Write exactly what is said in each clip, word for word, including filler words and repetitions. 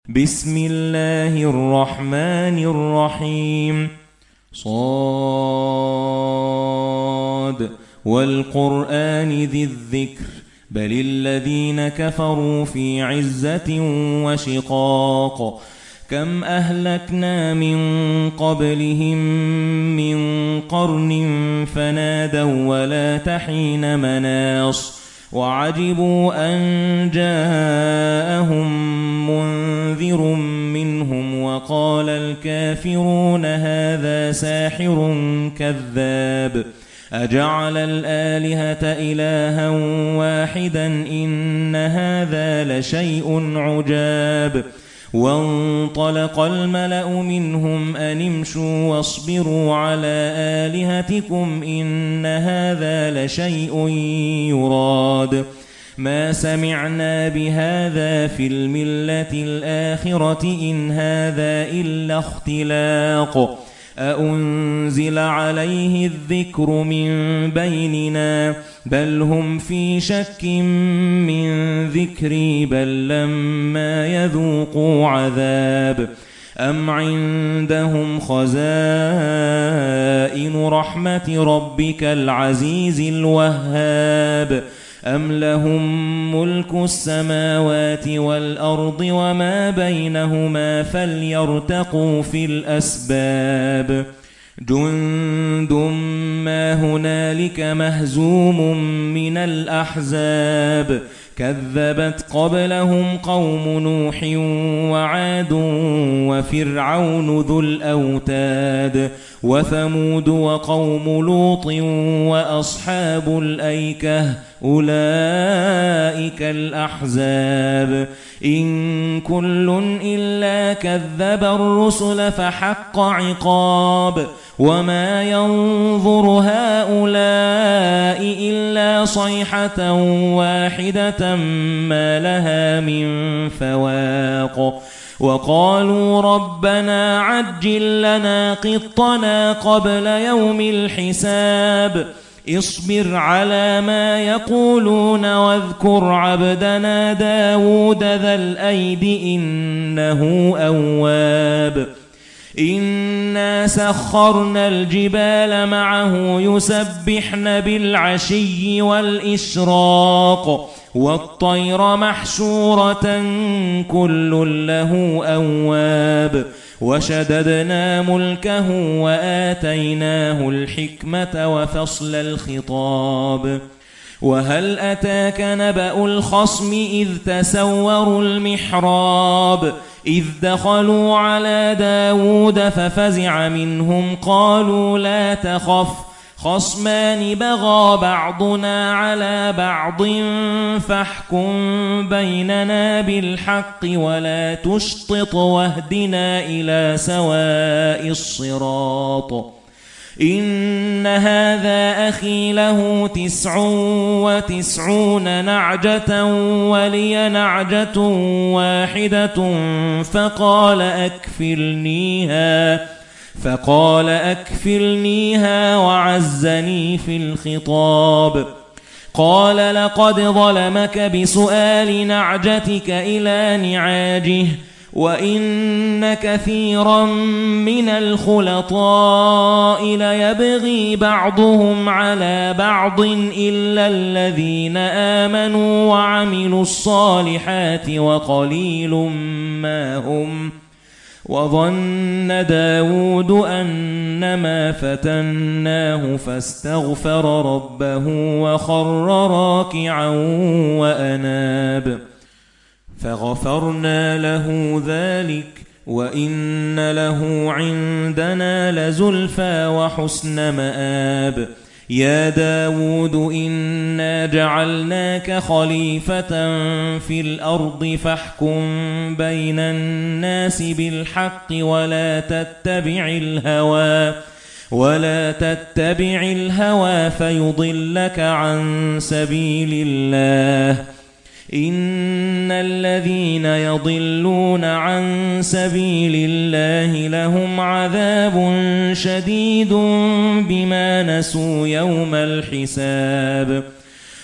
بسم الله الرحمن الرحيم. صاد والقرآن ذي الذكر بل الذين كفروا في عزة وشقاق كم أهلكنا من قبلهم من قرن فنادوا ولا تحين مناص وعجبوا أن جاءهم منذر منهم وقال الكافرون هذا ساحر كذاب أجعل الآلهة إلها واحدا إن هذا لشيء عجاب وانطلق الملأ منهم أن امشوا واصبروا على آلهتكم إن هذا لشيء يراد ما سمعنا بهذا في الملة الآخرة إن هذا إلا اختلاق أأنزل عليه الذكر من بيننا بل هم في شك من ذكري بل لما يذوقوا عذاب أم عندهم خزائن رحمة ربك العزيز الوهاب أم لهم ملك السماوات والأرض وما بينهما فليرتقوا في الأسباب جند ما هنالك مهزوم من الأحزاب كذبت قبلهم قوم نوح وعاد وفرعون ذو الأوتاد وثمود وقوم لوط وأصحاب الأيكة أولئك الأحزاب إن كل إلا كذب الرسل فحق عقاب وما ينظر هؤلاء إلا صيحة واحدة ما لها من فواق وقالوا ربنا عجل لنا قطنا قبل يوم الحساب اصبر على ما يقولون واذكر عبدنا داود ذا الأيد إنه أواب إنا سخرنا الجبال معه يسبحن بالعشي والإشراق والطير محشورة كل له أواب وشددنا ملكه وآتيناه الحكمة وفصل الخطاب وهل أتاك نبأ الخصم إذ تسوروا المحراب إذ دخلوا على داود ففزع منهم قالوا لا تخف خصمان بغى بعضنا على بعض فاحكم بيننا بالحق ولا تشطط واهدنا إلى سواء الصراط إن هذا أخي له تسع وتسعون نعجة ولي نعجة واحدة فقال أكفلنيها فقال أكفلنيها وعزني في الخطاب قال لقد ظلمك بسؤال نعجتك إلى نعاجه وإن كثيرا من الخلطاء ليبغي بعضهم على بعض إلا الذين آمنوا وعملوا الصالحات وقليل ما هم وظن داود أنما فتناه فاستغفر ربه وخر راكعا وأناب فغفرنا له ذلك وإن له عندنا لزلفى وحسن مآب يا داود إنا جعلناك خليفة في الأرض فاحكم بين الناس بالحق ولا تتبع الهوى ولا تتبع الهوى فيضلك عن سبيل الله إن الذين يضلون عن سبيل الله لهم عذاب شديد بما نسوا يوم الحساب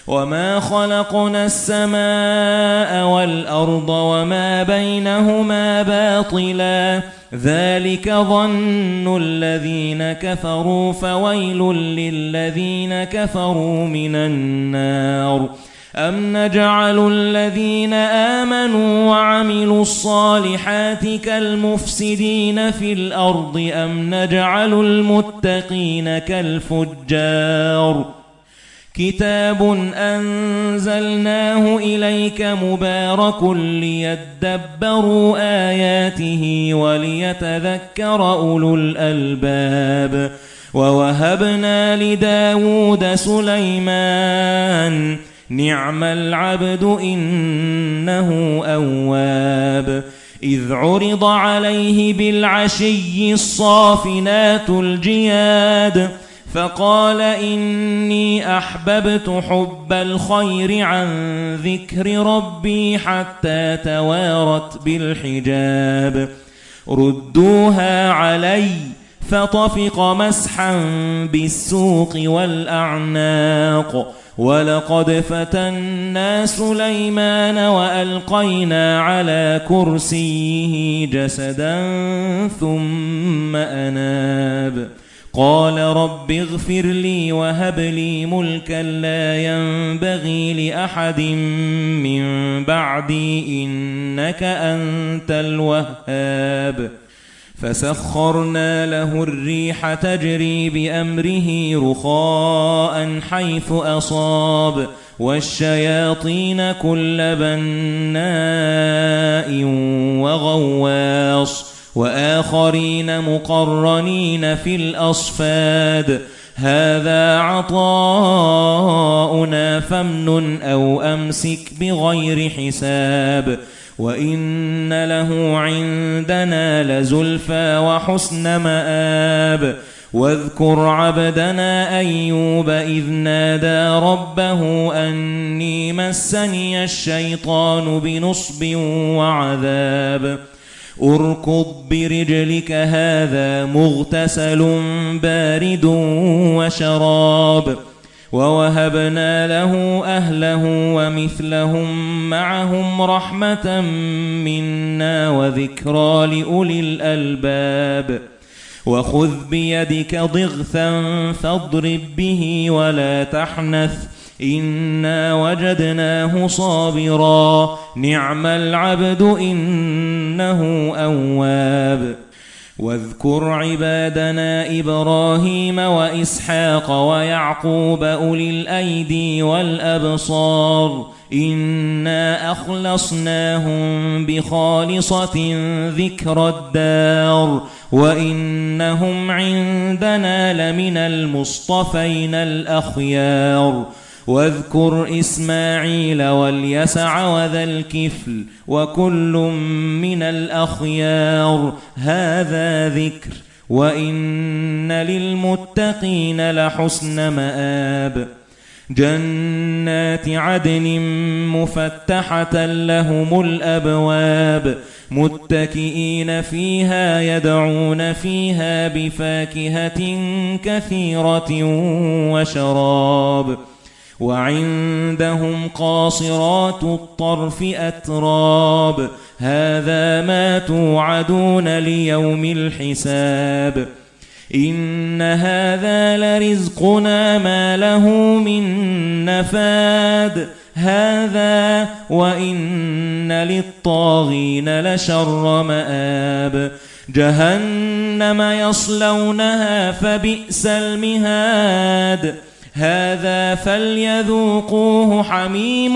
وَمَا خَلَقْنَا السَّمَاءَ وَالْأَرْضَ وَمَا بَيْنَهُمَا بَاطِلًا ذَلِكَ ظَنُّ الَّذِينَ كَفَرُوا فَوَيْلٌ لِّلَّذِينَ كَفَرُوا مِنَ النَّارِ أَمْ نَجْعَلُ الَّذِينَ آمَنُوا وَعَمِلُوا الصَّالِحَاتِ كَالْمُفْسِدِينَ فِي الْأَرْضِ أَمْ نَجْعَلُ الْمُتَّقِينَ كَالْفُجَّارِ كِتَابٌ أَنزَلْنَاهُ إِلَيْكَ مُبَارَكٌ لِيَدَّبَّرُوا آيَاتِهِ وَلِيَتَذَكَّرَ أُولُو الْأَلْبَابِ وَوَهَبْنَا لِدَاوُودَ سُلَيْمَانَ نِعْمَ الْعَبْدُ إِنَّهُ أَوَّابٌ إِذْ عُرِضَ عَلَيْهِ بِالْعَشِيِّ الصَّافِنَاتُ الْجِيَادُ فَقَالَ إِنِّي أَحْبَبْتُ حُبَّ الْخَيْرِ عَنْ ذِكْرِ رَبِّي حَتَّى تَوَارَتْ بِالْحِجَابِ رُدُّوهَا عَلَيَّ فَطَفِقَ مَسْحًا بِالسُّوقِ وَالْأَعْنَاقِ وَلَقَدْ فَتَنَّا سُلَيْمَانَ وَأَلْقَيْنَا عَلَى كُرْسِيِّهِ جَسَدًا ثُمَّ أَنَابَ قَالَ رَبِّ اغْفِرْ لِي وَهَبْ لِي مُلْكًا لَّا يَنبَغِي لِأَحَدٍ مِّن بَعْدِي إِنَّكَ أَنتَ الْوَهَّابُ فَسَخَّرْنَا لَهُ الرِّيحَ تَجْرِي بِأَمْرِهِ رُخَاءً حَيْثُ أَصَابَ وَالشَّيَاطِينَ كُلَّ بَنَّاءٍ وَغَوَّاصٍ وَآخَرِينَ مُقَرَّنِينَ فِي الْأَصْفَادِ هَذَا عَطَاؤُنَا فَامْنُنْ أَوْ أَمْسِكْ بِغَيْرِ حِسَابٍ وَإِنَّ لَهُ عِندَنَا لَزُلْفَىٰ وَحُسْنَ مَآبٍ وَاذْكُرْ عَبْدَنَا أَيُّوبَ إِذْ نَادَىٰ رَبَّهُ أَنِّي مَسَّنِيَ الشَّيْطَانُ بِنُصْبٍ وَعَذَابٍ اركض برجلك هذا مغتسل بارد وشراب ووهبنا له أهله ومثلهم معهم رحمة منا وذكرى لأولي الألباب وخذ بيدك ضغثا فاضرب به ولا تحنث إنا وجدناه صابرا نعم العبد إنه أواب واذكر عبادنا إبراهيم وإسحاق ويعقوب أولي الأيدي والأبصار إنا أخلصناهم بخالصة ذكر الدار وإنهم عندنا لمن المصطفين الأخيار واذكر إسماعيل واليسع وذا الكفل وكل من الأخيار هذا ذكر وإن للمتقين لحسن مآب جنات عدن مفتحة لهم الأبواب متكئين فيها يدعون فيها بفاكهة كثيرة وشراب وعندهم قاصرات الطرف أتراب هذا ما توعدون ليوم الحساب إن هذا لرزقنا ما له من نفاد هذا وإن للطاغين لشر مآب جهنم يصلونها فبئس المهاد هذا فليذوقوه حميم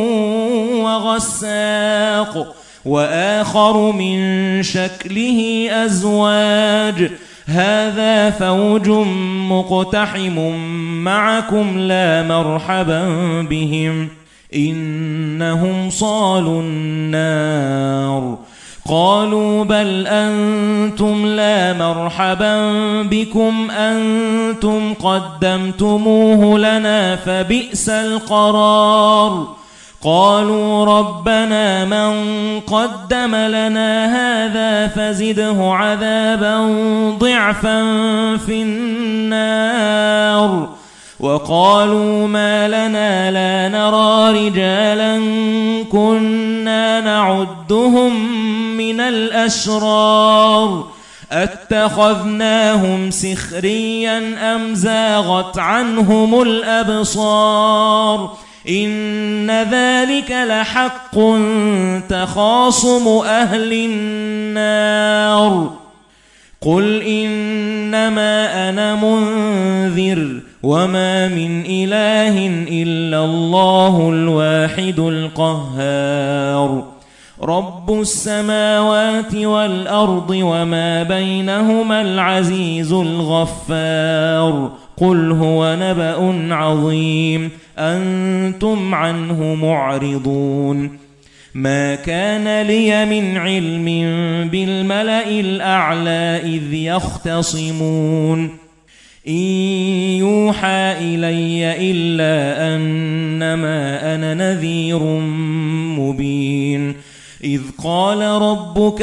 وغساق وآخر من شكله أزواج هذا فوج مقتحم معكم لا مرحبا بهم إنهم صالوا النار قالوا بل أنتم لا مرحبا بكم أنتم قدمتموه لنا فبئس القرار قالوا ربنا من قدم لنا هذا فزده عذابا ضعفا في النار وقالوا ما لنا لا نرى رجالا كنا نعدهم من الأشرار أتخذناهم سخريا أم زاغت عنهم الأبصار إن ذلك لحق تخاصم أهل النار قل إنما أنا منذر وما من إله إلا الله الواحد القهار رب السماوات والأرض وما بينهما العزيز الغفار قل هو نبأ عظيم أنتم عنه معرضون ما كان لي من علم بالملأ الأعلى إذ يختصمون إن يوحى إلي إلا أنما أنا نذير مبين إذ قال ربك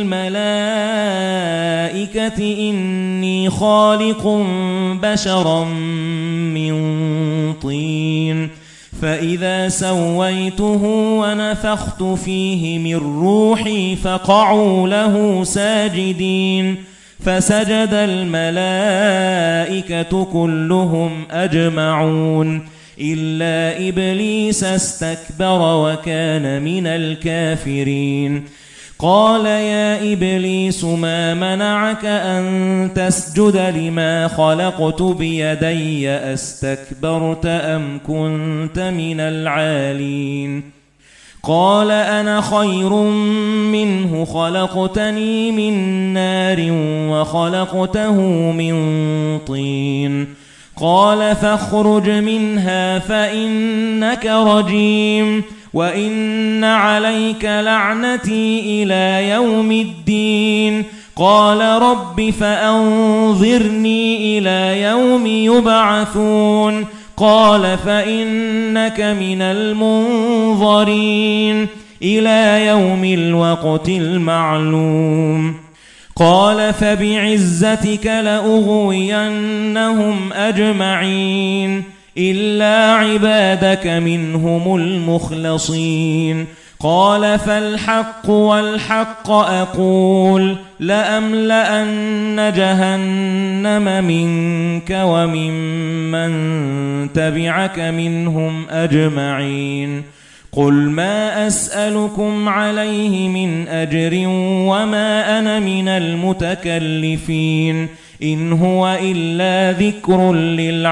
للملائكة إني خالق بشرا من طين فإذا سويته ونفخت فيه من روحي فقعوا له ساجدين فسجد الملائكة كلهم أجمعون إلا إبليس استكبر وكان من الكافرين قال يا إبليس ما منعك أن تسجد لما خلقت بيدي أستكبرت أم كنت من العالين قال أنا خير منه خلقتني من نار وخلقته من طين قال فاخرج منها فإنك رجيم وإن عليك لعنتي إلى يوم الدين قال رب فأنظرني إلى يوم يبعثون قال فإنك من المنظرين إلى يوم الوقت المعلوم قال فبعزتك لأغوينهم أجمعين إلا عبادك منهم المخلصين قال فالحق والحق أقول لأملأن جهنم منك وممن تبعك منهم أجمعين قل ما أسألكم عليه من أجر وما أنا من المتكلفين إن هو إلا ذكر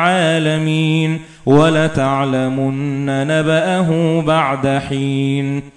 للعالمين ولتعلمن نبأه بعد حين